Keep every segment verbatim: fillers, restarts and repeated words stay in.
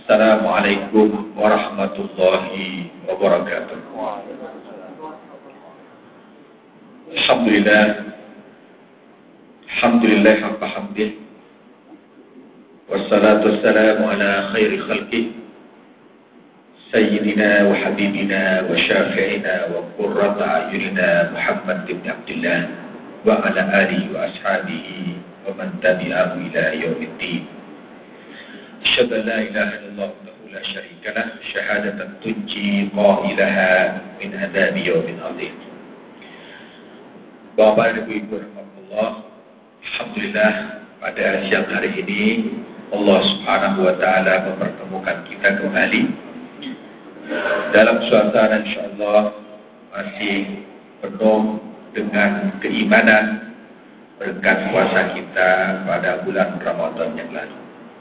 Assalamualaikum warahmatullahi wabarakatuh. Alhamdulillah, Alhamdulillah haqqa hamdih, wassalatu wassalamu ala khairi khalqih, Sayyidina wa habibina wa syafi'ina wa qurrata a'yunina Muhammad ibn Abdullah wa ala alihi wa ashabihi wa man tabi'ahu ila yaumiddin. Asyhadu an la ilaha illallah wahdahu la syarika lah, syahadatan tunji qailaha min adzabi yaumin adzim. Bapak Ibu Ibu rahmatullah, alhamdulillah pada siang hari ini Allah Subhanahu wa taala mempertemukan kita kembali dalam suasana insyaallah masih penuh dengan keimanan berkat puasa kita pada bulan Ramadan yang lalu.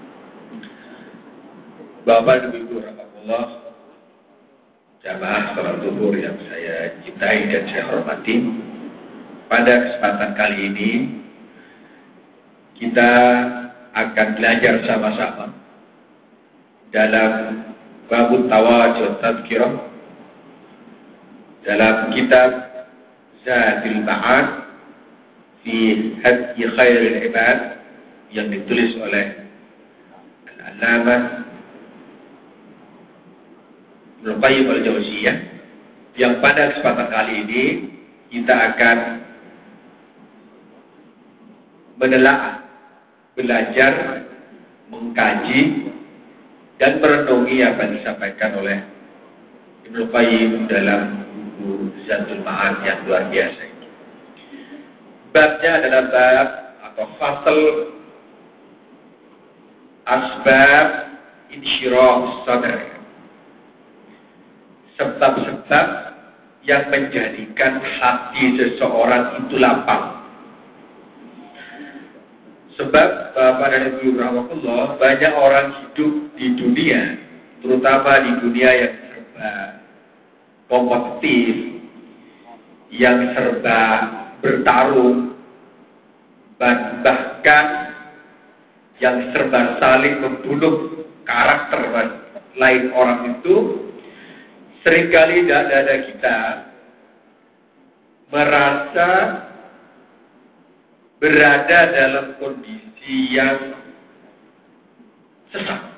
Bapak dan Ibu rahmatullah, jamaah salat zuhur yang saya cintai dan saya hormati, pada kesempatan kali ini kita akan belajar sama-sama dalam Babut Tawajuh Tazkirah dalam kitab Zadul Ma'ad fi Hadyi Khairil Ibad yang ditulis oleh Al-Allamah Ibnu Qayyim al-Jauziyah, yang pada kesempatan kali ini kita akan menelaah, belajar, mengkaji dan merenungi apa yang disampaikan oleh Ibnu Qayyim dalam buku Zadul Ma'ad yang luar biasa ini. Babnya adalah bab atau fasal asbab insyirah sadr, sebab-sebab yang menjadikan hati seseorang itu lapang. Sebab Bapak dan Ibu rahmatullah, banyak orang hidup di dunia, terutama di dunia yang serba kompetitif, yang serba bertarung, bahkan yang serba saling membunuh karakter lain orang itu. Seringkali dada kita merasa berada dalam kondisi yang sesat.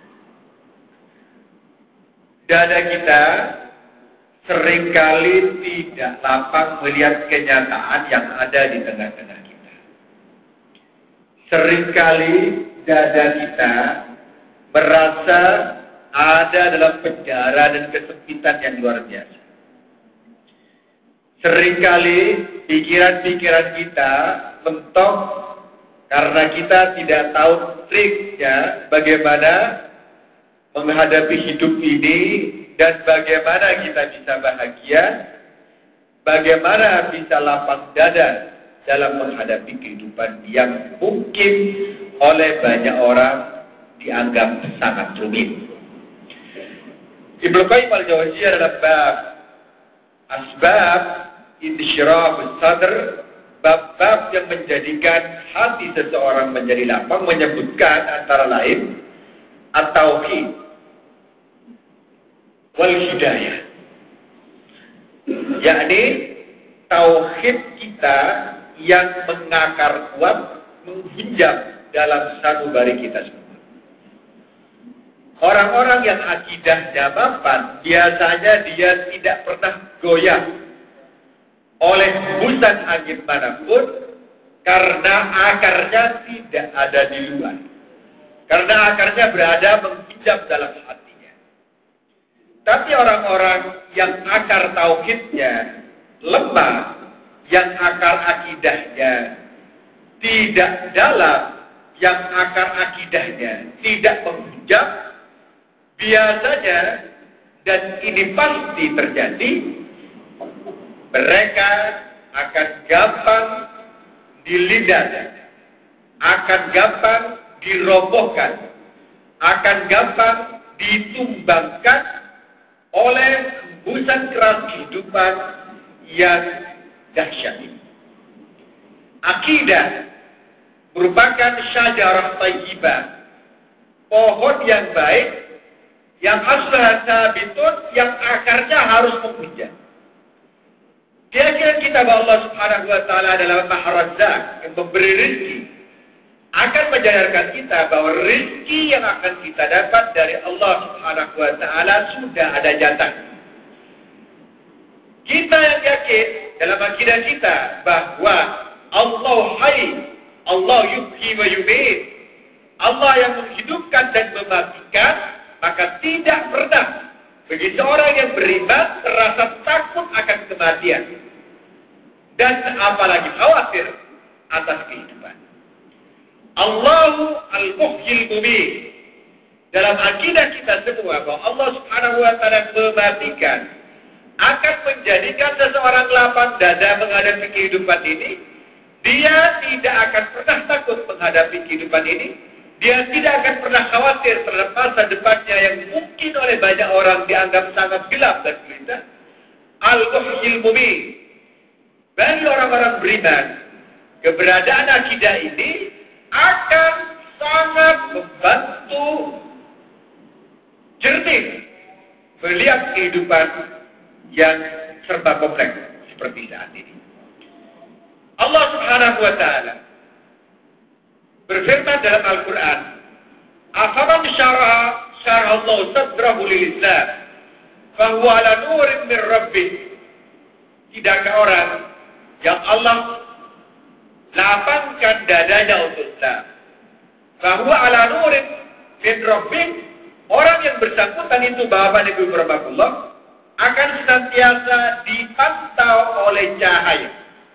Dada kita seringkali tidak lapang melihat kenyataan yang ada di tengah-tengah kita. Seringkali dada kita merasa ada dalam penjara dan kesempitan yang luar biasa. Seringkali pikiran-pikiran kita mentok karena kita tidak tahu triknya bagaimana menghadapi hidup ini dan bagaimana kita bisa bahagia, bagaimana bisa lapang dada dalam menghadapi kehidupan yang mungkin oleh banyak orang dianggap sangat rumit. Ibnu Qayyim al-Jauziyah adalah bab asbab insyirah sadr, bab-bab yang menjadikan hati seseorang menjadi lapang, menyebutkan antara lain at-tauhid wal hidayah, yakni tauhid kita yang mengakar kuat, menghijab dalam sanubari kita semua. Orang-orang yang akidahnya mapan, biasanya dia tidak pernah goyah oleh hembusan angin manapun, karena akarnya tidak ada di luar. Karena akarnya berada menghijab dalam hatinya. Tapi orang-orang yang akar tauhidnya lemah, yang akar akidahnya tidak dalam, yang akar akidahnya tidak menghijab, biasanya, dan ini pasti terjadi, mereka akan gampang dilindas, akan gampang dirobohkan, akan gampang ditumbangkan oleh hembusan keras kehidupan yang dahsyat ini. Akidah merupakan syajarah thayyibah, pohon yang baik yang asluha sabitun, yang akarnya harus memuja. Keyakinan kita bahwa Allah Subhanahu wa taala adalah Maha Razzaq, yang memberi rezeki, akan menyadarkan kita bahwa rezeki yang akan kita dapat dari Allah Subhanahu wa taala sudah ada jatah. Kita yang yakin dalam akidah kita bahwa Allah Hayy, Allah yuhyi wa yumiit, Allah yang menghidupkan dan mematikan, maka tidak pernah bagi seorang yang beriman terasa takut akan kematian dan apalagi khawatir atas kehidupan. Allahu al-muhyil mumiit. Dalam akidah kita semua bahwa Allah Subhanahu wa taala mematikan, akan menjadikan seseorang lapang dada menghadapi kehidupan ini. Dia tidak akan pernah takut menghadapi kehidupan ini. Dia tidak akan pernah khawatir terhadap masa depannya yang mungkin oleh banyak orang dianggap sangat gelap dan gulita. Al-muhyil mumiit. Bagi orang-orang beriman, keberadaan akidah ini akan sangat membantu jernih melihat kehidupan yang serba kompleks seperti saat ini. Allah Subhanahu wa taala berfirman dalam Al-Qur'an, "Afaman syaraha syaraha Allah sadrahu lil Islam, fa huwa ala nurin min rabbih." Tidakkah orang yang Allah lapangkan dadanya untuk Islam, fa huwa ala nurin min rabbih, orang yang bersangkutan itu Bapak Ibu Rahmatullah akan senantiasa dipantau oleh cahaya.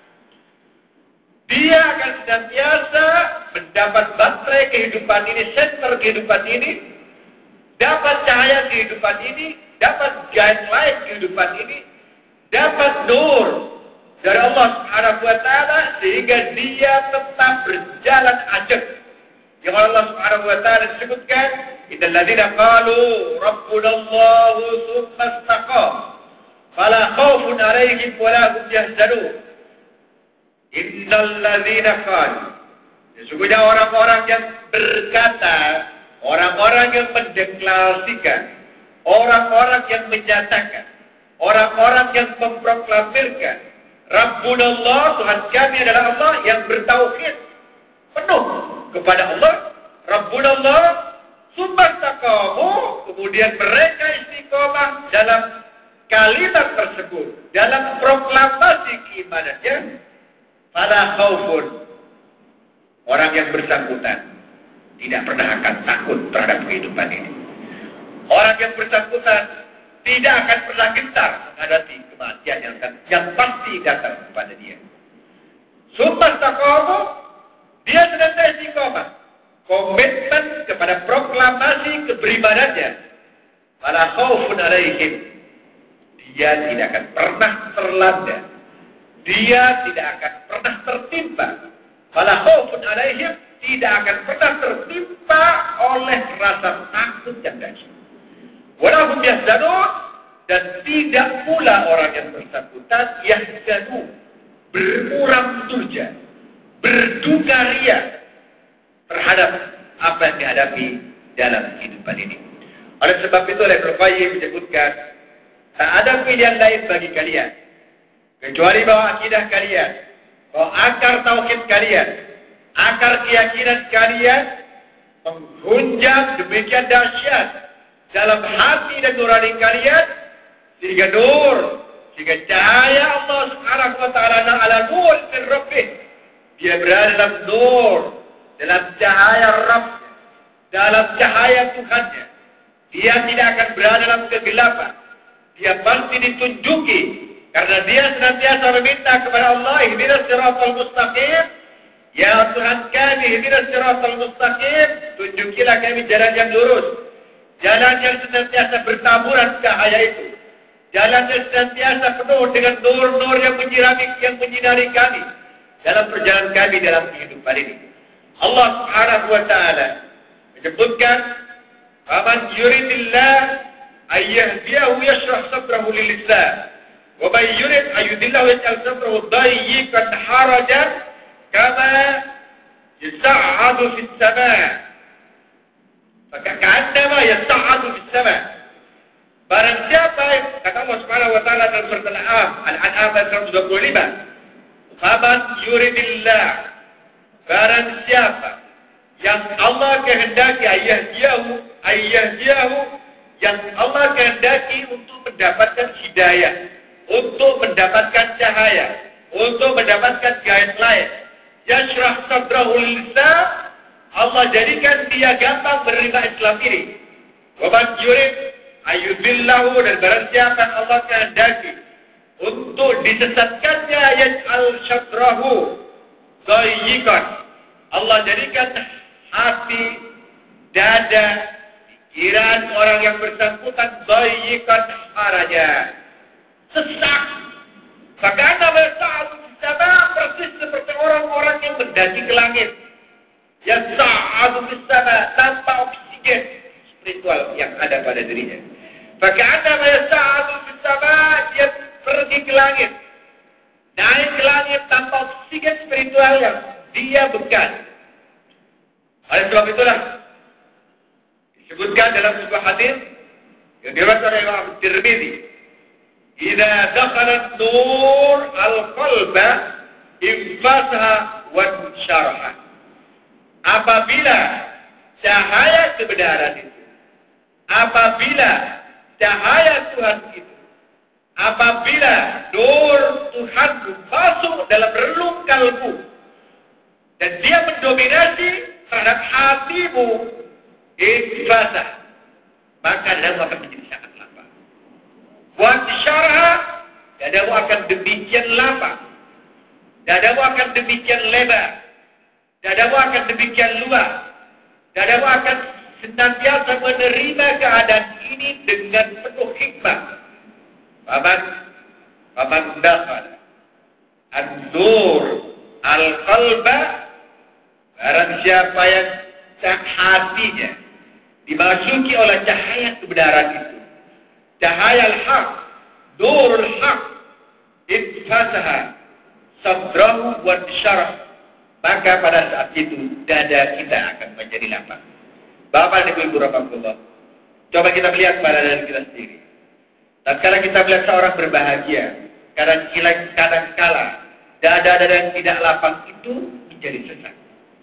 Dia akan senantiasa mendapat baterai kehidupan ini, senter kehidupan ini, dapat cahaya kehidupan ini, dapat guideline kehidupan ini, dapat nur dari Allah Subhanahu wa taala sehingga dia tetap berjalan ajak. Yang Allah Subhanahu wa taala disebutkan, "Innal ladzina qalu rabbuna Allahu tsumma istaqamu fala khaufun 'alaihim wa la hum yahzanun." Innal ladzina qalu, sesungguhnya orang-orang yang berkata, orang-orang yang mendeklarasikan, orang-orang yang menyatakan, orang-orang yang memproklamirkan, Rabbuna Allah, Tuhan kami adalah Allah, yang bertauhid penuh kepada Allah, Rabbuna Allah, tsumma istaqamu, kemudian mereka istiqomah dalam kalimat tersebut, dalam proklamasi keimanannya, fala khaufun, orang yang bersangkutan tidak pernah akan takut terhadap kehidupan ini. Orang yang bersangkutan tidak akan pernah gentar menghadapi kematian yang, yang pasti datang kepada dia. Tsumma istaqamu, dia senantiasa istiqomah, komitmen kepada proklamasi keberimanannya. Fala khaufun 'alaihim, dia tidak akan pernah terlanda, dia tidak akan pernah tertimpa. Fala khaufun 'alaihim, tidak akan pernah tertimpa oleh rasa takut yang dahsyat. Wala hum yahzanun, dan tidak pula orang yang bersangkutan yahzanun, bermuram durja, berduka ria terhadap apa yang dihadapi dalam kehidupan ini. Oleh sebab itu, oleh Ibnu Qayyim menyebutkan, tak ada pilihan lain bagi kalian kecuali bahwa akidah kalian, bahwa akar tauhid kalian, akar keyakinan kalian menghunjam demikian dahsyat dalam hati dan nurani kalian, sehingga nur, sehingga cahaya Allah Subhanahu wa taala ala nur min rabbih, dia berada dalam nur, dalam cahaya Rabb, dalam cahaya Tuhannya. Dia tidak akan berada dalam kegelapan. Dia pasti ditunjuki, karena dia senantiasa meminta kepada Allah, ihdinas siratal mustaqim, ya Tuhan kami, ihdinas siratal mustaqim, tunjukilah kami jalan yang lurus, jalan yang senantiasa bertaburan cahaya itu, jalan yang senantiasa penuh dengan nur-nur yang menyirami, yang menyinari kami dalam perjalanan kami dalam kehidupan ini. Allah Subhanahu wa taala menyebutkan, "Faman yuridillah ayyahdiyahu yashrah sadrahu lil-Islam, wa man yurid ayyudillahu yaj'al sadrahu dayyiqan harajan kama yas'adu fis sama'." Maka ka'annama yas'adu fis sama. Barang siapa, kata Allah Subhanahu wa taala dalam surat Al-An'am, Al-An'am ayat seratus dua puluh lima. Faman yuridillah, barang siapa yang Allah kehendaki ayyahdiyahu, ayyahdiyahu, yang Allah kehendaki untuk mendapatkan hidayah, untuk mendapatkan cahaya, untuk mendapatkan guideline. Yashrah sadrahu lil-Islam, Allah jadikan dia gampang menerima Islam ini. Wa man yurid ayyudillahu, dan barang siapa yang Allah kehendaki untuk disesatkannya, yaj'al sadrahu dayyiqan, Allah jadikan hati, dada, pikiran orang yang bersangkutan dayyiqan, arahnya sesak. Bagaimana bersatu sama persis seperti orang-orang yang mendaki ke langit. Yang sa'adu bisana, tanpa oksigen spiritual yang ada pada dirinya. Bagaimana sa'adu bisana, dia pergi ke langit, naik ke langit tanpa oksigen spiritual yang dia bekas. Oleh sebab itulah disebutkan dalam sebuah hadis yang diriwayatkan oleh Imam Tirmidzi, "Idza dakhalat nur al-qalba infasaha wa syaraha." Apabila cahaya kebenaran itu, apabila cahaya Tuhan itu, apabila nur Tuhan masuk dalam relung kalbu dan dia mendominasi terhadap hatimu, infasah, maka dadamu akan menjadi sangat lapang. Wa syaraha, dadamu akan demikian lapang, dadamu akan demikian lebar, dadamu akan demikian luas, dadamu akan senantiasa menerima keadaan ini dengan penuh hikmah. Paman, paman dakhal an-nur al-qalba, barang siapa yang hatinya dimasuki oleh cahaya kebenaran itu, cahaya al-haq, nurul haq, infasaha sadrahu wa syarah, maka pada saat itu dada kita akan menjadi lapang. Bapak dan Ibu rahmatullah, coba kita lihat pada diri kita sendiri. Tatkala kita melihat seorang berbahagia, kadang-kala dada-dada yang tidak lapang itu menjadi sesak.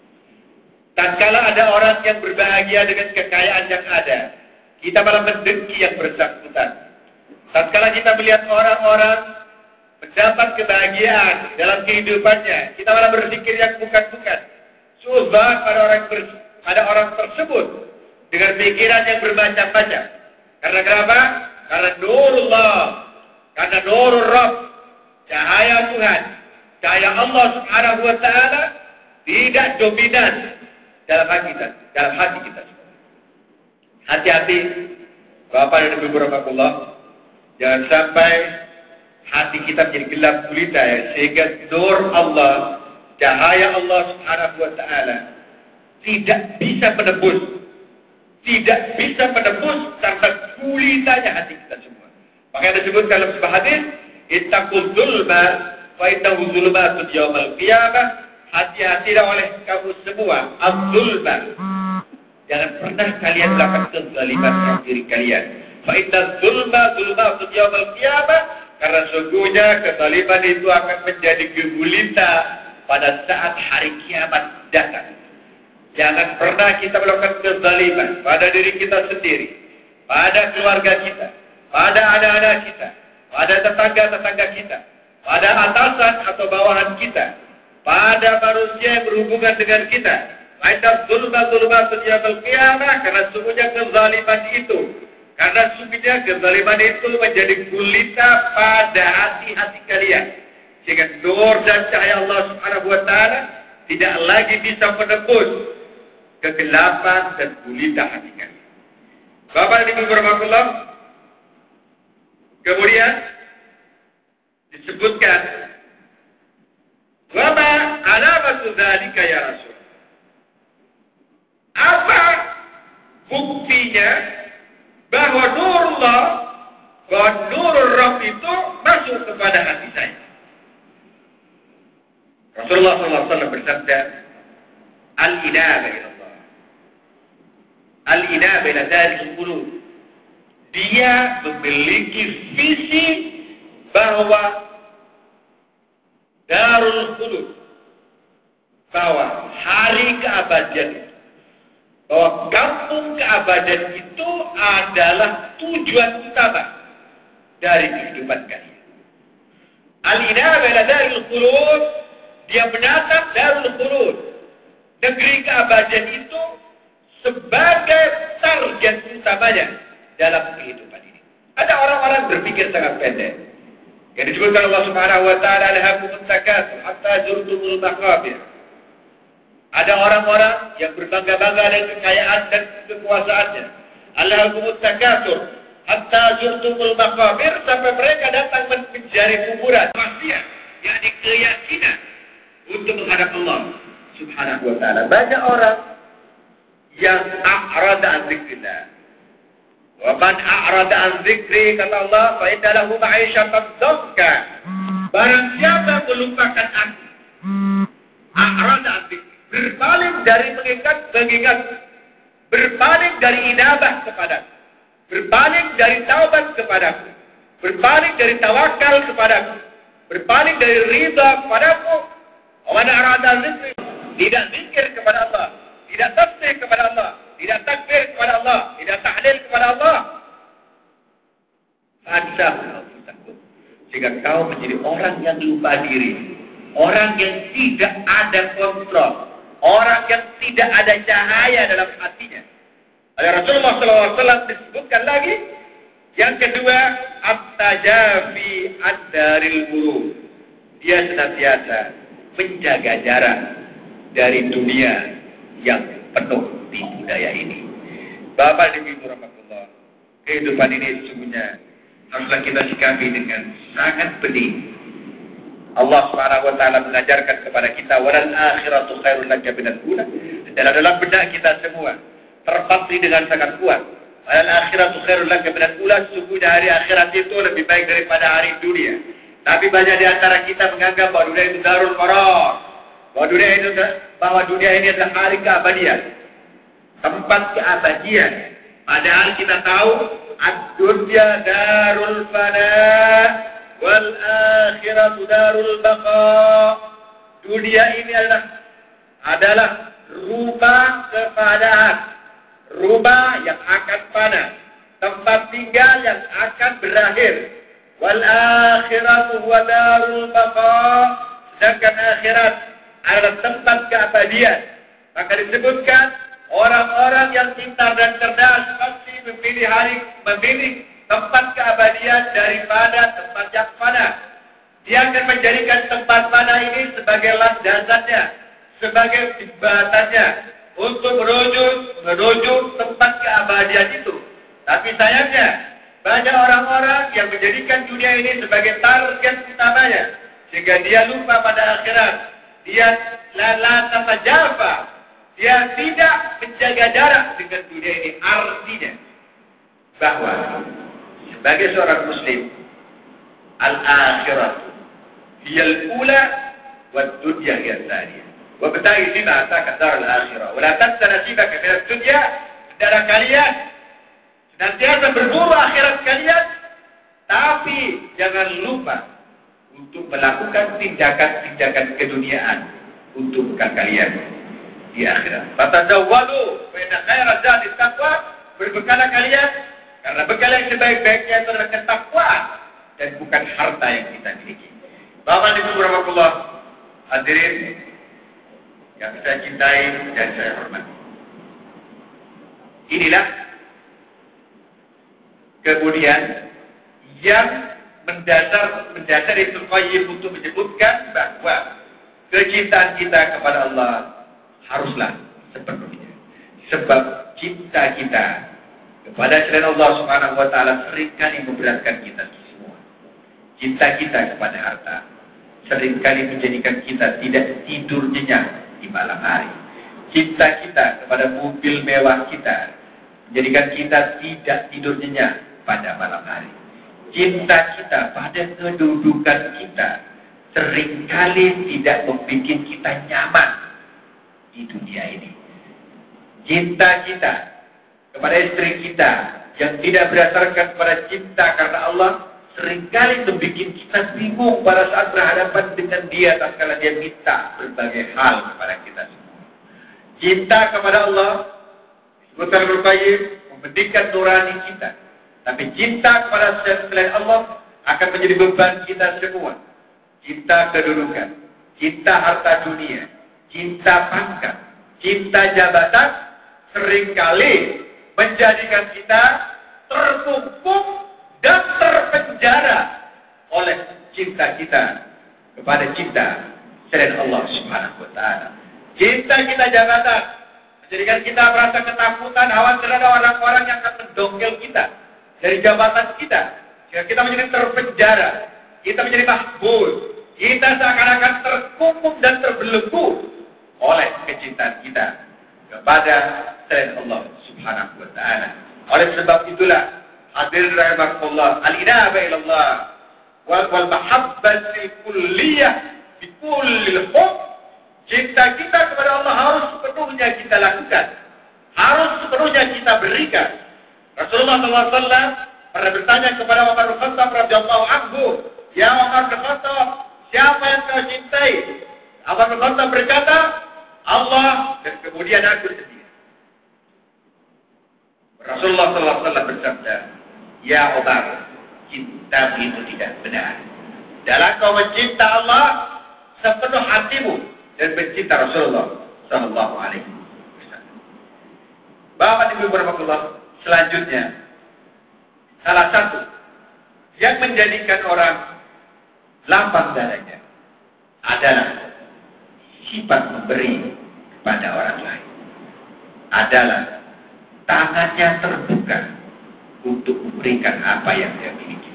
Tatkala ada orang yang berbahagia dengan kekayaan yang ada, kita malah mendengki yang bersangkutan. Tatkala kita melihat orang-orang mendapat kebahagiaan dalam kehidupannya, kita malah berpikir yang bukan-bukan. Suuzon pada orang pada orang tersebut dengan pikiran yang bermacam-macam. Karena kenapa? Karena nurullah, karena nurul Rabb, cahaya Tuhan, cahaya Allah Subhanahu wa taala tidak dominan dalam hati kita, dalam hati kita. Hati-hati Bapak dan Ibu rahmatullah, jangan sampai hati kita menjadi gelap gulita ya, sehingga nur Allah, cahaya Allah Subhanahu wa taala tidak bisa menembus, tidak bisa menembus tanpa gulitanya hati kita semua. Makanya disebutkan dalam sebuah hadis, ittaqul zulma fa innahu zulmatun yaumal qiyamah. Hati-hatilah oleh kamu semua az-zulma. Jangan pernah kalian melakukan kezaliman terhadap diri kalian. Fa inna zulma zulmatun yaumal qiyamah. Karena sungguhnya kezaliman itu akan menjadi gulita pada saat hari kiamat datang. Jangan pernah kita melakukan kezaliman pada diri kita sendiri, pada keluarga kita, pada anak-anak kita, pada tetangga-tetangga kita, pada atasan atau bawahan kita, pada manusia yang berhubungan dengan kita. Ainda zulma-zulmatun yaumil qiyamah, karena sungguhnya kezaliman itu, karena sungguhnya kezaliman itu menjadi gulita pada hati-hati kalian, sehingga nur dan cahaya Allah Subhanahu wa taala tidak lagi bisa menembus kegelapan dan gulita hati kalian. Bapak dan Ibu rahmatullah, kemudian disebutkan, wa ma alamatu dzalika ya Rasul. Apa buktinya bahwa nurullah, bahwa nurul Rabb itu masuk kepada hati saya? Rasulullah sallallahu alaihi wasallam bersabda, al-inaba ila Allah. Al-inaba ila daril qulub. Dia memiliki visi bahwa darul qulub, bahwa hari keabadian, bahwa kampung keabadian itu adalah tujuan utama dari kehidupan kalian. Al-inaba ila daril qulub, dia menatap darul qulub, negeri keabadian itu sebagai target utamanya dalam kehidupan ini. Ada orang-orang berpikir sangat pendek. Yang disebutkan Allah Subhanahu wa taala, alhaakumut takatsur hatta zurtumul maqabir. Ada orang-orang yang berbangga-bangga dengan kekayaan dan kekuasaannya. Alhaakumut takatsur hatta zurtumul maqabir, sampai mereka datang mencari kuburan. Maksiat, yakni keyakinan untuk menghadap Allah Subhanahu wa taala. Banyak orang yang a'rada an dzikrillah. Wa man a'rada an dzikri, kata Allah, fa inna lahu ma'isyatan dhanka. Barang siapa melupakan aku, a'rada an dzikri, berpaling dari mengingat mengingat, berpaling dari inabah kepadaku, berpaling dari taubat kepadaku, berpaling dari tawakal kepadaku, berpaling dari ridha kepadaku. Wa man a'rada an dzikri, tidak zikir kepada Allah, tidak tasbih kepada Allah, tidak takbir kepada Allah, tidak tahlil kepada Allah. Fansah, sehingga kau menjadi orang yang lupa diri, orang yang tidak ada kontrol, orang yang tidak ada cahaya dalam hatinya. Oleh Rasulullah shallallahu alaihi wasallam disebutkan lagi, yang kedua, at-tajafi ad-daril buruk. Dia senantiasa menjaga jarak dari dunia yang penuh tipu daya ini. Bapak dan Ibu rahmatullah, kehidupan ini sesungguhnya haruslah kita sikapi dengan sangat benih. Allah Subhanahu wa taala mengajarkan kepada kita, walal akhiratu khairul laka minal ula. Dan dalam benak kita semua terpatri dengan sangat kuat, walal akhiratu khairul laka minal ula, sesungguhnya hari akhirat itu lebih baik daripada hari dunia. Tapi banyak di antara kita menganggap bahwa dunia itu darul qarar, bahwa dunia itu bahwa dunia ini adalah hari keabadian, tempat keabadian. Padahal kita tahu ad-dunya darul fana wal akhiratu darul baqa. Dunia ini adalah adalah rumah kepadaan, rumah yang akan fana, tempat tinggal yang akan berakhir. Wal akhiratu huwa darul baqa, sedangkan akhirat adalah tempat keabadian. Maka disebutkan orang-orang yang pintar dan cerdas pasti memilih hari memilih tempat keabadian daripada tempat yang fana. Dia akan menjadikan tempat fana ini sebagai landasannya, sebagai jembatannya untuk menuju menuju tempat keabadian itu. Tapi sayangnya banyak orang-orang yang menjadikan dunia ini sebagai target utamanya, sehingga dia lupa pada akhirat. Dia la tatajafa, dia tidak menjaga jarak dengan dunia ini. Artinya bahwa sebagai seorang muslim, al-akhirat hiyal ula wa dunya hiyal tsaniyah. Wa bata'i bima ataka darul akhirah. Wa la tansa nasibaka minad dunya. Saudara kalian senantiasa berburu akhirat kalian, tapi jangan lupa untuk melakukan tindakan-tindakan keduniaan untuk bekal kalian di akhirat. Fatazawwadu fa inna khairaz zadi taqwa, berbekalah kalian karena bekal yang sebaik-baiknya itu adalah ketakwaan dan bukan harta yang kita miliki. Bapak Ibu rahmatullah, hadirin yang saya cintai dan saya hormati. Inilah kemudian yang mendasar mendasar Ibnu Qayyim untuk menyebutkan bahwa kecintaan kita kepada Allah haruslah sepenuhnya, sebab cinta kita kepada selain Allah Subhanahu wa taala seringkali memberatkan kita semua. Cinta kita kepada harta seringkali menjadikan kita tidak tidur nyenyak di malam hari. Cinta kita kepada mobil mewah kita menjadikan kita tidak tidur nyenyak pada malam hari. Cinta kita pada kedudukan kita seringkali tidak membuat kita nyaman di dunia ini. Cinta kita kepada istri kita yang tidak berdasarkan kepada cinta karena Allah, seringkali membuat kita bingung pada saat berhadapan dengan dia tatkala dia minta berbagai hal kepada kita semua. Cinta kepada Allah disebutkan Al-Qayyim membendikan nurani kita. Tapi cinta kepada selain Allah akan menjadi beban kita semua. Cinta kedudukan, cinta harta dunia, cinta pangkat, cinta jabatan seringkali menjadikan kita terkungkung dan terpenjara oleh cinta kita kepada cinta selain Allah Subhanahu wa taala. Cinta kita jabatan menjadikan kita merasa ketakutan, khawatir ada orang-orang yang akan mendongkel kita dari jabatan kita. Sehingga kita menjadi terpenjara, kita menjadi mahbus, kita seakan-akan terkungkung dan terbelenggu oleh kecintaan kita kepada selain Allah Subhanahu wa taala. Oleh sebab itulah hadirin rahimakumullah, al-inaba ila Allah wal wal mahabbatul kulliyah bi kullil hubb. Cinta kita kepada Allah harus sepenuhnya kita lakukan, harus sepenuhnya kita berikan. Rasulullah sallallahu alaihi wasallam pernah bertanya kepada Umar bin Khattab radhiyallahu anhu, "Ya Umar bin Khattab, siapa yang kau cintai?" Umar bin Khattab berkata, "Allah dan kemudian aku sendiri." Rasulullah sallallahu alaihi wasallam bersabda, "Ya Umar, cintamu itu tidak benar. Dalam kau mencinta Allah sepenuh hatimu dan mencinta Rasulullah sallallahu alaihi wasallam." Bapak Ibu warahmatullah, selanjutnya salah satu yang menjadikan orang lapang dadanya adalah sifat memberi kepada orang lain. Adalah tangannya terbuka untuk memberikan apa yang dia miliki.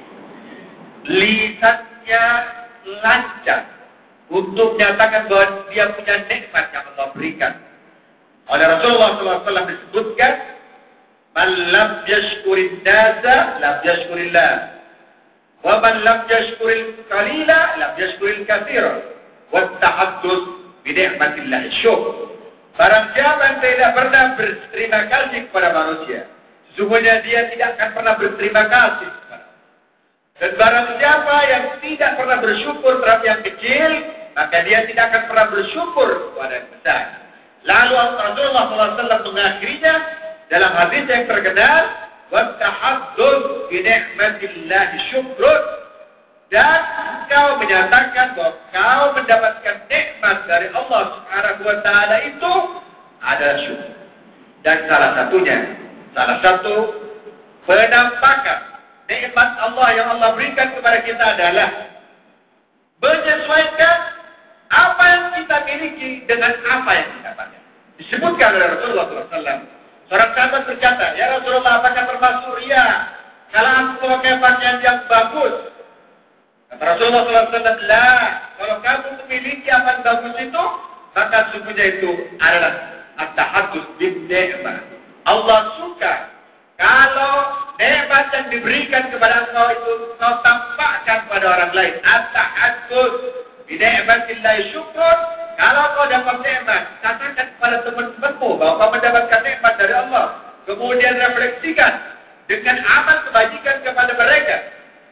Lisannya lancar untuk menyatakan bahwa dia punya nikmat yang Allah berikan. Oleh Rasulullah sallallahu alaihi wasallam disebutkan, "Man lam yashkurin nasa lam yashkurillah. Wa man lam yashkuril qalila lam yashkuril katsira. Wa tahaddus bi ni'matillah syukr." Barang siapa yang tidak pernah berterima kasih kepada manusia, sesungguhnya dia tidak akan pernah berterima kasih kepada. Dan barang siapa yang tidak pernah bersyukur terhadap yang kecil, maka dia tidak akan pernah bersyukur kepada yang besar. Lalu Rasulullah sallallahu alaihi wasallam mengakhirinya dalam hadis yang terkenal, "Wa tahaddus bi ni'matillahi syukrun." Dan kau menyatakan bahwa kau mendapatkan nikmat dari Allah Subhanahu wa taala itu adalah syukur. Dan salah satunya, salah satu penampakan nikmat Allah yang Allah berikan kepada kita adalah menyesuaikan apa yang kita miliki dengan apa yang kita pakai. Disebutkan oleh Rasulullah sallallahu alaihi wasallam. Seorang sahabat berkata, "Ya Rasulullah, apakah termasuk riya kalau aku memakai pakaian yang bagus?" Kata Rasulullah sallallahu alaihi wasallam, "La, kalau kamu memiliki apa yang bagus itu, maka sungguhnya itu adalah at-tahaddus bin ni'mah." Allah suka kalau nikmat yang diberikan kepada engkau itu kau tampakkan pada orang lain. At-tahaddus bi ni'matillahi syukrun. Kalau kau dapat nikmat, katakan kepada teman-temanmu bahwa kau mendapatkan nikmat dari Allah. Kemudian refleksikan dengan amal kebajikan kepada mereka.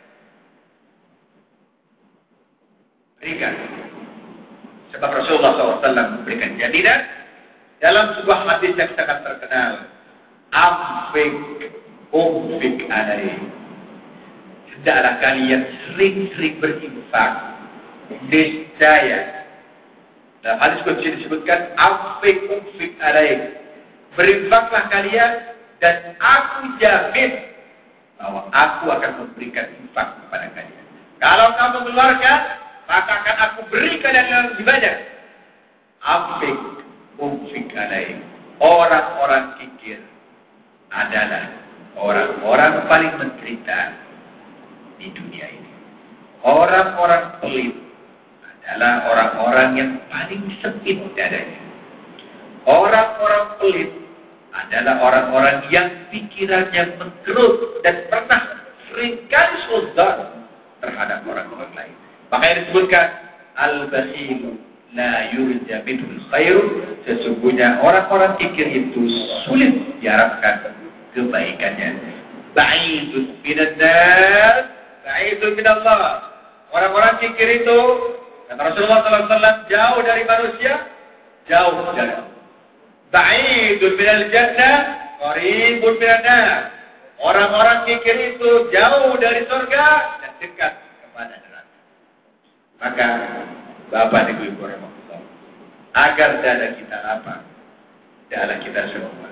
Berikan. Sebab Rasulullah sallallahu alaihi wasallam memberikan jaminan dalam sebuah hadis yang sangat terkenal. Amfik umfik alaih. Hendaklah kalian sering-sering berinfak. Niscaya. Dalam hadis qudsi disebutkan amfik umfik alaih. Berinfaklah kalian dan aku jamin bahwa aku akan memberikan infak kepada kalian. Kalau kamu mengeluarkan, maka akan aku berikan yang lebih banyak. Amfik umfik alaih. Orang-orang kikir adalah orang-orang paling menderita di dunia ini. Orang-orang pelit adalah orang-orang yang paling sempit dadanya. Orang-orang pelit adalah orang-orang yang pikirannya mengkerut dan pernah seringkali suudzon terhadap orang-orang lain. Makanya disebutkan al-bakhil la yurja minhul khair. Sesungguhnya orang-orang kikir itu sulit diharapkan kebaikannya. Ba'idun minan nas, ba'idun minallah. Orang-orang kikir itu, kata Rasulullah sallallahu alaihi wasallam, jauh dari manusia, jauh dari Allah. Ba'idun minal jannah, qaribun minan nas. Orang-orang kikir itu jauh dari surga dan dekat kepada neraka. Maka Bapak Ibu Ibu rahimahullah, agar dada kita lapang, dada kita semua,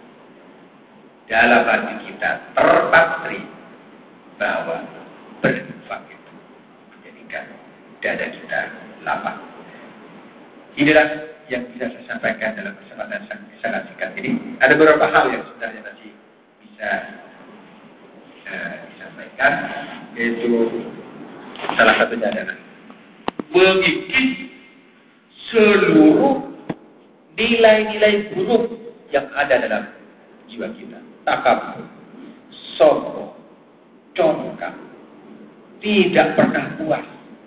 dalam hati kita terpatri bahwa berinfak itu menjadikan dada kita lapang. Inilah yang bisa saya sampaikan dalam kesempatan sangat singkat ini. Ada beberapa hal yang sebenarnya masih bisa uh, disampaikan, yaitu salah satunya adalah mengikis seluruh nilai-nilai buruk yang ada dalam jiwa kita. Takabur, sombong, congkak, tidak pernah puas.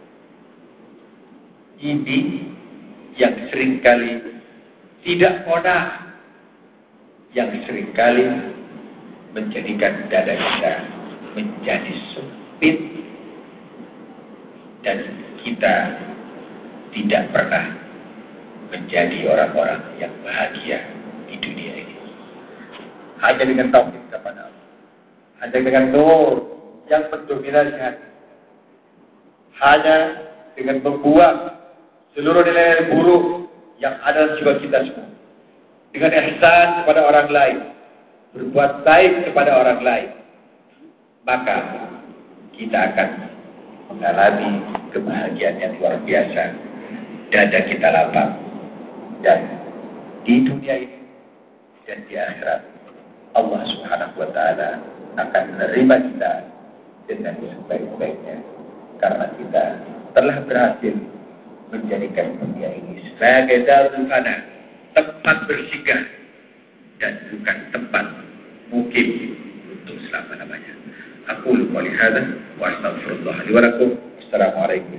Ini yang seringkali tidak qanaah, yang seringkali menjadikan dada kita menjadi sempit dan kita tidak pernah menjadi orang-orang yang bahagia di dunia ini. Hanya dengan taufik kepada Allah, hanya dengan nur yang mendominasi hati, hanya dengan membuang seluruh nilai buruk yang ada dalam jiwa kita semua, dengan ihsan kepada orang lain, berbuat baik kepada orang lain, maka kita akan mengalami kebahagiaan yang luar biasa. Dada kita lapang, dan di dunia ini dan di akhirat Allah Subhanahu wa taala akan menerima kita dengan sebaik-baiknya, karena kita telah berhasil menjadikan dunia ini sebagai darul fana, tempat bersinggah dan bukan tempat mukim untuk selama-lamanya. Aku qouli hadza wa astaghfirullah li wa lakum. Assalamualaikum